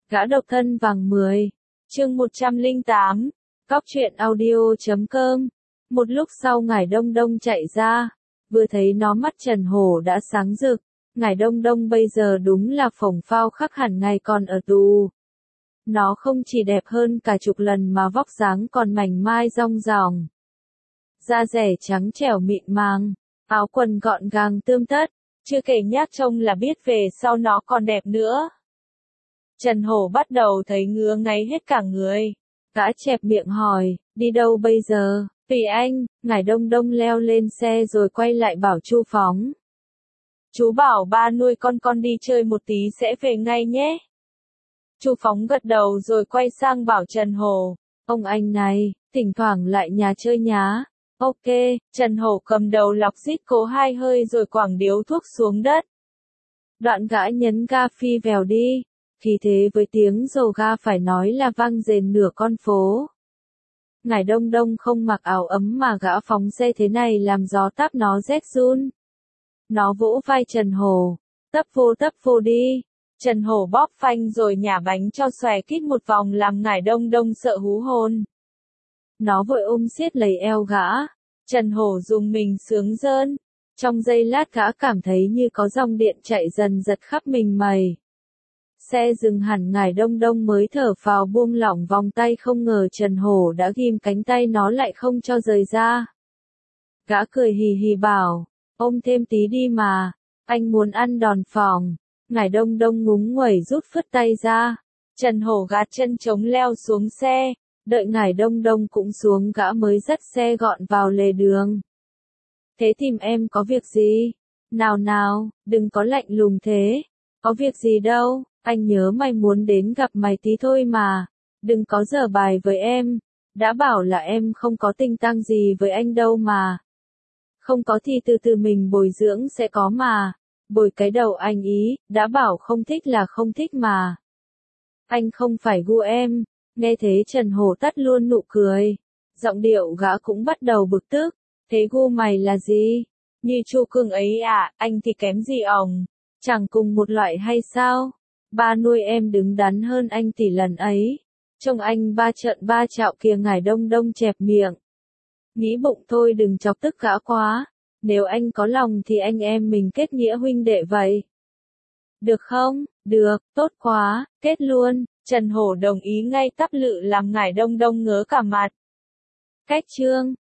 Gã độc thân vàng 10, chương 108, Cóc truyện audio.com. Một lúc sau Ngải Đông Đông chạy ra, vừa thấy nó mắt Trần Hổ đã sáng rực. Ngải Đông Đông bây giờ đúng là phồng phao khắc hẳn ngày còn ở tù. Nó không chỉ đẹp hơn cả chục lần mà vóc dáng còn mảnh mai rong ròng. Da dẻ trắng trẻo mịn màng, áo quần gọn gàng tươm tất, chưa kể nhác trông là biết về sau nó còn đẹp nữa. Trần Hổ bắt đầu thấy ngứa ngáy hết cả người. Gã chẹp miệng hỏi, đi đâu bây giờ? Tùy anh. Ngải Đông Đông leo lên xe rồi quay lại bảo Chu Phóng. Chú bảo ba nuôi con đi chơi một tí sẽ về ngay nhé. Chu Phóng gật đầu rồi quay sang bảo Trần Hổ. Ông anh này, thỉnh thoảng lại nhà chơi nhá. Ok, Trần Hổ cầm đầu lọc rít cố hai hơi rồi quẳng điếu thuốc xuống đất. Đoạn gã nhấn ga phi vèo đi. Khi thế với tiếng dầu ga phải nói là vang rền nửa con phố. Ngải Đông Đông không mặc áo ấm mà gã phóng xe thế này làm gió táp nó rét run. Nó vỗ vai Trần Hổ. Tấp vô đi. Trần Hổ bóp phanh rồi nhả bánh cho xòe kít một vòng làm Ngải Đông Đông sợ hú hồn. Nó vội ôm siết lấy eo gã. Trần Hổ dùng mình sướng rơn. Trong giây lát gã cảm thấy như có dòng điện chạy dần giật khắp mình mày. Xe dừng hẳn Ngải Đông Đông mới thở phào buông lỏng vòng tay không ngờ Trần Hổ đã ghim cánh tay nó lại không cho rời ra. Gã cười hì hì bảo, ôm thêm tí đi mà, anh muốn ăn đòn phỏng. Ngải Đông Đông ngúng nguẩy rút phứt tay ra. Trần Hổ gạt chân trống leo xuống xe, đợi Ngải Đông Đông cũng xuống gã mới dắt xe gọn vào lề đường. Thế tìm em có việc gì? Nào, đừng có lạnh lùng thế. Có việc gì đâu. Anh nhớ mày muốn đến gặp mày tí thôi mà. Đừng có giở bài với em. Đã bảo là em không có tình tang gì với anh đâu mà. Không có thì từ từ mình bồi dưỡng sẽ có mà. Bồi cái đầu anh ý, đã bảo không thích là không thích mà. Anh không phải gu em. Nghe thế Trần Hổ tắt luôn nụ cười. Giọng điệu gã cũng bắt đầu bực tức. Thế gu mày là gì? Như Chu Cương ấy à, anh thì kém gì ổng? Chẳng cùng một loại hay sao? Ba nuôi em đứng đắn hơn anh tỷ lần ấy. Trông anh ba trợn ba trạo kìa. Ngải Đông Đông chẹp miệng. Nghĩ bụng thôi đừng chọc tức gã quá. Nếu anh có lòng thì anh em mình kết nghĩa huynh đệ vậy. Được không? Được, tốt quá, kết luôn. Trần Hổ đồng ý ngay tắp lự làm Ngải Đông Đông ngớ cả mặt. Cách chương